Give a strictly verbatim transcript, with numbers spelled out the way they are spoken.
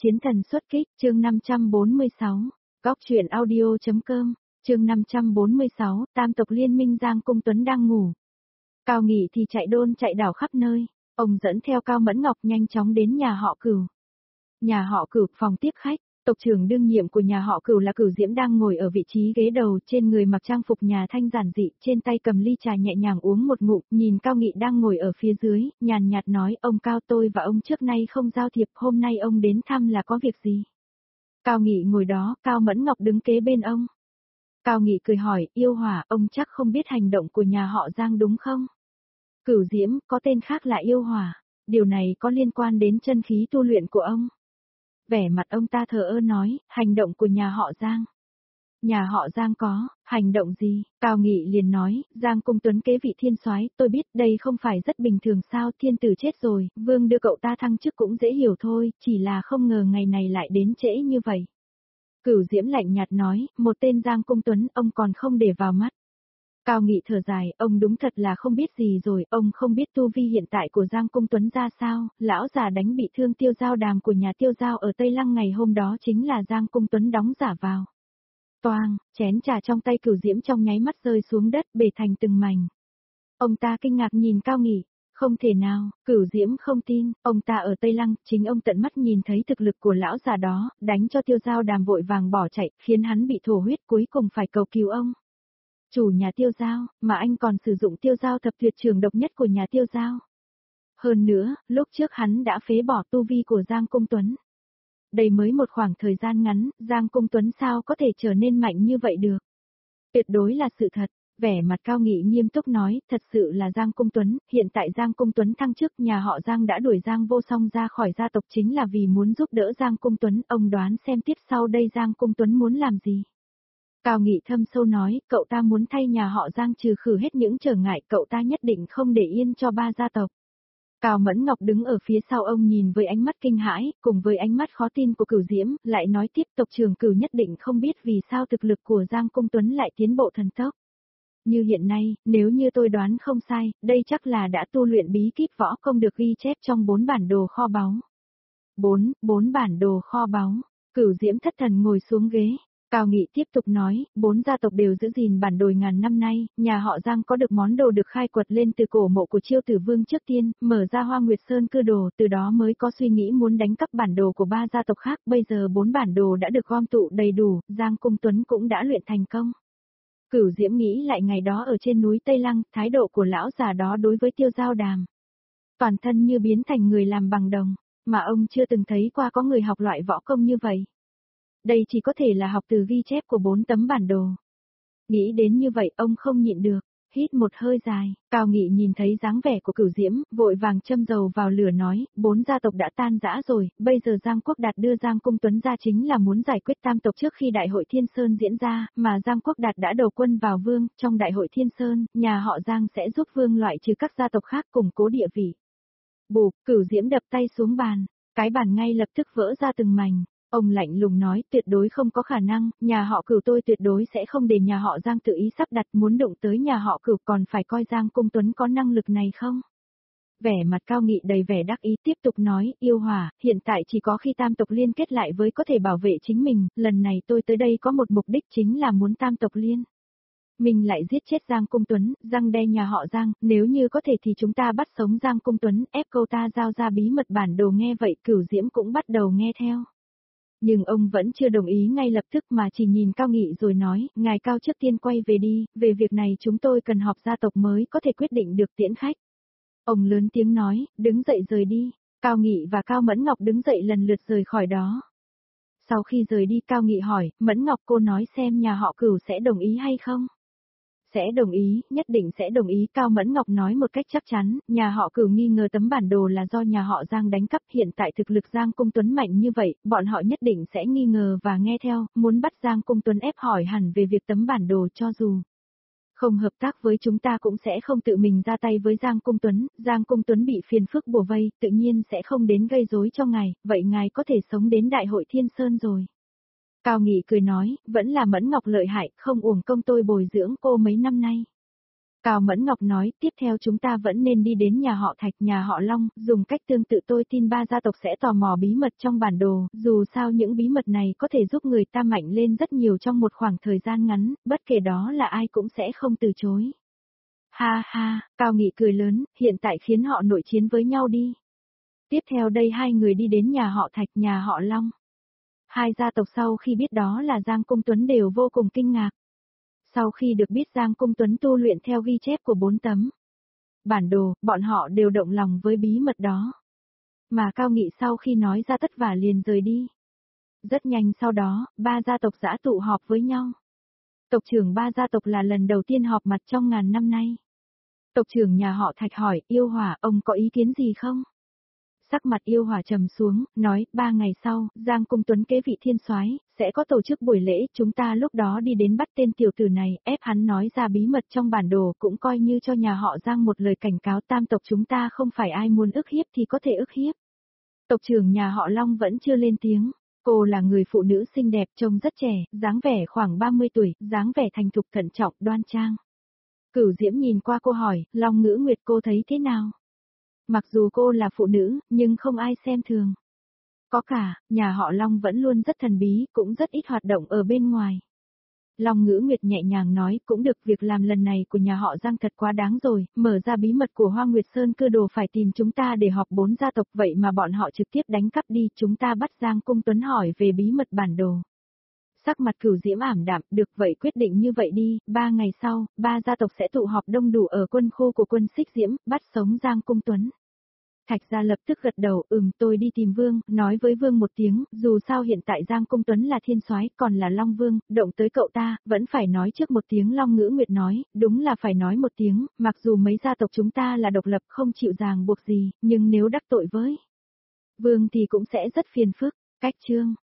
Chiến thần xuất kích, chương năm trăm bốn mươi sáu, góc truyện audio.com, chương năm trăm bốn mươi sáu, tam tộc liên minh Giang Cung Tuấn đang ngủ. Cao Nghị thì chạy đôn chạy đảo khắp nơi, ông dẫn theo Cao Mẫn Ngọc nhanh chóng đến nhà họ Cửu. Nhà họ Cửu, phòng tiếp khách, tộc trưởng đương nhiệm của nhà họ Cửu là Cửu Diễm đang ngồi ở vị trí ghế đầu, trên người mặc trang phục nhà Thanh giản dị, trên tay cầm ly trà nhẹ nhàng uống một ngụm, nhìn Cao Nghị đang ngồi ở phía dưới, nhàn nhạt nói, ông Cao, tôi và ông trước nay không giao thiệp, hôm nay ông đến thăm là có việc gì? Cao Nghị ngồi đó, Cao Mẫn Ngọc đứng kế bên ông. Cao Nghị cười hỏi, yêu hỏa, ông chắc không biết hành động của nhà họ Giang đúng không? Cửu Diễm, có tên khác là yêu hỏa, điều này có liên quan đến chân khí tu luyện của ông. Vẻ mặt ông ta thờ ơ nói, hành động của nhà họ Giang. Nhà họ Giang có, hành động gì? Cao Nghị liền nói, Giang Cung Tuấn kế vị thiên soái, tôi biết đây không phải rất bình thường sao, thiên tử chết rồi, vương đưa cậu ta thăng chức cũng dễ hiểu thôi, chỉ là không ngờ ngày này lại đến trễ như vậy. Cửu Diễm lạnh nhạt nói, một tên Giang Cung Tuấn, ông còn không để vào mắt. Cao Nghị thở dài, ông đúng thật là không biết gì rồi, ông không biết tu vi hiện tại của Giang Cung Tuấn ra sao, lão già đánh bị thương Tiêu Giao Đàm của nhà Tiêu Giao ở Tây Lăng ngày hôm đó chính là Giang Cung Tuấn đóng giả vào. Toang, chén trà trong tay Cửu Diễm trong nháy mắt rơi xuống đất, bể thành từng mảnh. Ông ta kinh ngạc nhìn Cao Nghị, không thể nào, Cửu Diễm không tin, ông ta ở Tây Lăng, chính ông tận mắt nhìn thấy thực lực của lão già đó, đánh cho Tiêu Giao Đàm vội vàng bỏ chạy, khiến hắn bị thổ huyết, cuối cùng phải cầu cứu ông. Chủ nhà Tiêu Giao, mà anh còn sử dụng Tiêu Giao thập tuyệt trường độc nhất của nhà Tiêu Giao. Hơn nữa, lúc trước hắn đã phế bỏ tu vi của Giang Cung Tuấn. Đây mới một khoảng thời gian ngắn, Giang Cung Tuấn sao có thể trở nên mạnh như vậy được? Tuyệt đối là sự thật, vẻ mặt Cao Nghị nghiêm túc nói, thật sự là Giang Cung Tuấn, hiện tại Giang Cung Tuấn thăng chức, nhà họ Giang đã đuổi Giang Vô Song ra khỏi gia tộc chính là vì muốn giúp đỡ Giang Cung Tuấn, ông đoán xem tiếp sau đây Giang Cung Tuấn muốn làm gì? Cao Nghị thâm sâu nói, cậu ta muốn thay nhà họ Giang trừ khử hết những trở ngại, cậu ta nhất định không để yên cho ba gia tộc. Cao Mẫn Ngọc đứng ở phía sau ông nhìn với ánh mắt kinh hãi, cùng với ánh mắt khó tin của Cửu Diễm, lại nói tiếp tộc trưởng Cửu nhất định không biết vì sao thực lực của Giang Cung Tuấn lại tiến bộ thần tốc. Như hiện nay, nếu như tôi đoán không sai, đây chắc là đã tu luyện bí kíp võ công được ghi chép trong bốn bản đồ kho báu. Bốn, bốn bản đồ kho báu. Cửu Diễm thất thần ngồi xuống ghế. Cao Nghị tiếp tục nói, bốn gia tộc đều giữ gìn bản đồ ngàn năm nay, nhà họ Giang có được món đồ được khai quật lên từ cổ mộ của Chiêu Tử Vương trước tiên, mở ra Hoa Nguyệt Sơn cư đồ, từ đó mới có suy nghĩ muốn đánh cắp bản đồ của ba gia tộc khác, bây giờ bốn bản đồ đã được gom tụ đầy đủ, Giang Cung Tuấn cũng đã luyện thành công. Cửu Diễm nghĩ lại ngày đó ở trên núi Tây Lăng, thái độ của lão già đó đối với Tiêu Giao Đàm. Toàn thân như biến thành người làm bằng đồng, mà ông chưa từng thấy qua có người học loại võ công như vậy. Đây chỉ có thể là học từ ghi chép của bốn tấm bản đồ. Nghĩ đến như vậy ông không nhịn được, hít một hơi dài, Cao Nghị nhìn thấy dáng vẻ của Cửu Diễm, vội vàng châm dầu vào lửa nói, bốn gia tộc đã tan rã rồi, bây giờ Giang Quốc Đạt đưa Giang Cung Tuấn ra chính là muốn giải quyết tam tộc trước khi Đại hội Thiên Sơn diễn ra, mà Giang Quốc Đạt đã đầu quân vào Vương, trong Đại hội Thiên Sơn, nhà họ Giang sẽ giúp Vương loại trừ các gia tộc khác củng cố địa vị. Bụp, Cửu Diễm đập tay xuống bàn, cái bàn ngay lập tức vỡ ra từng mảnh. Ông lạnh lùng nói, tuyệt đối không có khả năng, nhà họ Cửu tôi tuyệt đối sẽ không để nhà họ Giang tự ý sắp đặt, muốn đụng tới nhà họ Cửu còn phải coi Giang Cung Tuấn có năng lực này không? Vẻ mặt Cao Nghị đầy vẻ đắc ý tiếp tục nói, yêu hỏa, hiện tại chỉ có khi tam tộc liên kết lại với có thể bảo vệ chính mình, lần này tôi tới đây có một mục đích chính là muốn tam tộc liên. Mình lại giết chết Giang Cung Tuấn, răng đe nhà họ Giang, nếu như có thể thì chúng ta bắt sống Giang Cung Tuấn, ép câu ta giao ra bí mật bản đồ nghe vậy Cửu Diễm cũng bắt đầu nghe theo. Nhưng ông vẫn chưa đồng ý ngay lập tức mà chỉ nhìn Cao Nghị rồi nói, ngài Cao trước tiên quay về đi, về việc này chúng tôi cần họp gia tộc mới có thể quyết định được tiễn khách. Ông lớn tiếng nói, đứng dậy rời đi, Cao Nghị và Cao Mẫn Ngọc đứng dậy lần lượt rời khỏi đó. Sau khi rời đi Cao Nghị hỏi, Mẫn Ngọc cô nói xem nhà họ Cửu sẽ đồng ý hay không? Sẽ đồng ý, nhất định sẽ đồng ý, Cao Mẫn Ngọc nói một cách chắc chắn, nhà họ Cửu nghi ngờ tấm bản đồ là do nhà họ Giang đánh cắp, hiện tại thực lực Giang Cung Tuấn mạnh như vậy, bọn họ nhất định sẽ nghi ngờ và nghe theo, muốn bắt Giang Cung Tuấn ép hỏi hẳn về việc tấm bản đồ cho dù không hợp tác với chúng ta cũng sẽ không tự mình ra tay với Giang Cung Tuấn, Giang Cung Tuấn bị phiền phức bủa vây, tự nhiên sẽ không đến gây rối cho ngài, vậy ngài có thể sống đến Đại hội Thiên Sơn rồi. Cao Nghị cười nói, vẫn là Mẫn Ngọc lợi hại, không uổng công tôi bồi dưỡng cô mấy năm nay. Cao Mẫn Ngọc nói, tiếp theo chúng ta vẫn nên đi đến nhà họ Thạch, nhà họ Long, dùng cách tương tự tôi tin ba gia tộc sẽ tò mò bí mật trong bản đồ, dù sao những bí mật này có thể giúp người ta mạnh lên rất nhiều trong một khoảng thời gian ngắn, bất kể đó là ai cũng sẽ không từ chối. Ha ha, Cao Nghị cười lớn, hiện tại khiến họ nội chiến với nhau đi. Tiếp theo đây hai người đi đến nhà họ Thạch, nhà họ Long. Hai gia tộc sau khi biết đó là Giang Cung Tuấn đều vô cùng kinh ngạc. Sau khi được biết Giang Cung Tuấn tu luyện theo ghi chép của bốn tấm bản đồ, bọn họ đều động lòng với bí mật đó. Mà Cao Nghị sau khi nói ra tất vả liền rời đi. Rất nhanh sau đó, ba gia tộc giã tụ họp với nhau. Tộc trưởng ba gia tộc là lần đầu tiên họp mặt trong ngàn năm nay. Tộc trưởng nhà họ Thạch hỏi, Yêu Hỏa, ông có ý kiến gì không? Sắc mặt Yêu Hỏa trầm xuống, nói, ba ngày sau, Giang Cung Tuấn kế vị thiên soái, sẽ có tổ chức buổi lễ, chúng ta lúc đó đi đến bắt tên tiểu tử này, ép hắn nói ra bí mật trong bản đồ, cũng coi như cho nhà họ Giang một lời cảnh cáo, tam tộc chúng ta không phải ai muốn ức hiếp thì có thể ức hiếp. Tộc trưởng nhà họ Long vẫn chưa lên tiếng, cô là người phụ nữ xinh đẹp, trông rất trẻ, dáng vẻ khoảng ba mươi tuổi, dáng vẻ thành thục thận trọng, đoan trang. Cửu Diễm nhìn qua cô hỏi, Long Ngữ Nguyệt cô thấy thế nào? Mặc dù cô là phụ nữ, nhưng không ai xem thường. Có cả, nhà họ Long vẫn luôn rất thần bí, cũng rất ít hoạt động ở bên ngoài. Long Ngữ Nguyệt nhẹ nhàng nói, cũng được, việc làm lần này của nhà họ Giang thật quá đáng rồi, mở ra bí mật của Hoa Nguyệt Sơn Cơ Đồ phải tìm chúng ta để họp bốn gia tộc, vậy mà bọn họ trực tiếp đánh cắp đi, chúng ta bắt Giang Cung Tuấn hỏi về bí mật bản đồ. Sắc mặt Cửu Diễm ảm đạm, được vậy quyết định như vậy đi, ba ngày sau, ba gia tộc sẽ tụ họp đông đủ ở quân khu của quân Xích Diễm, bắt sống Giang Cung Tuấn. Thạch Gia lập tức gật đầu, ừm, tôi đi tìm Vương, nói với Vương một tiếng, dù sao hiện tại Giang Cung Tuấn là thiên soái, còn là Long Vương, động tới cậu ta, vẫn phải nói trước một tiếng. Long Ngữ Nguyệt nói, đúng là phải nói một tiếng, mặc dù mấy gia tộc chúng ta là độc lập không chịu ràng buộc gì, nhưng nếu đắc tội với Vương thì cũng sẽ rất phiền phức. Cách chương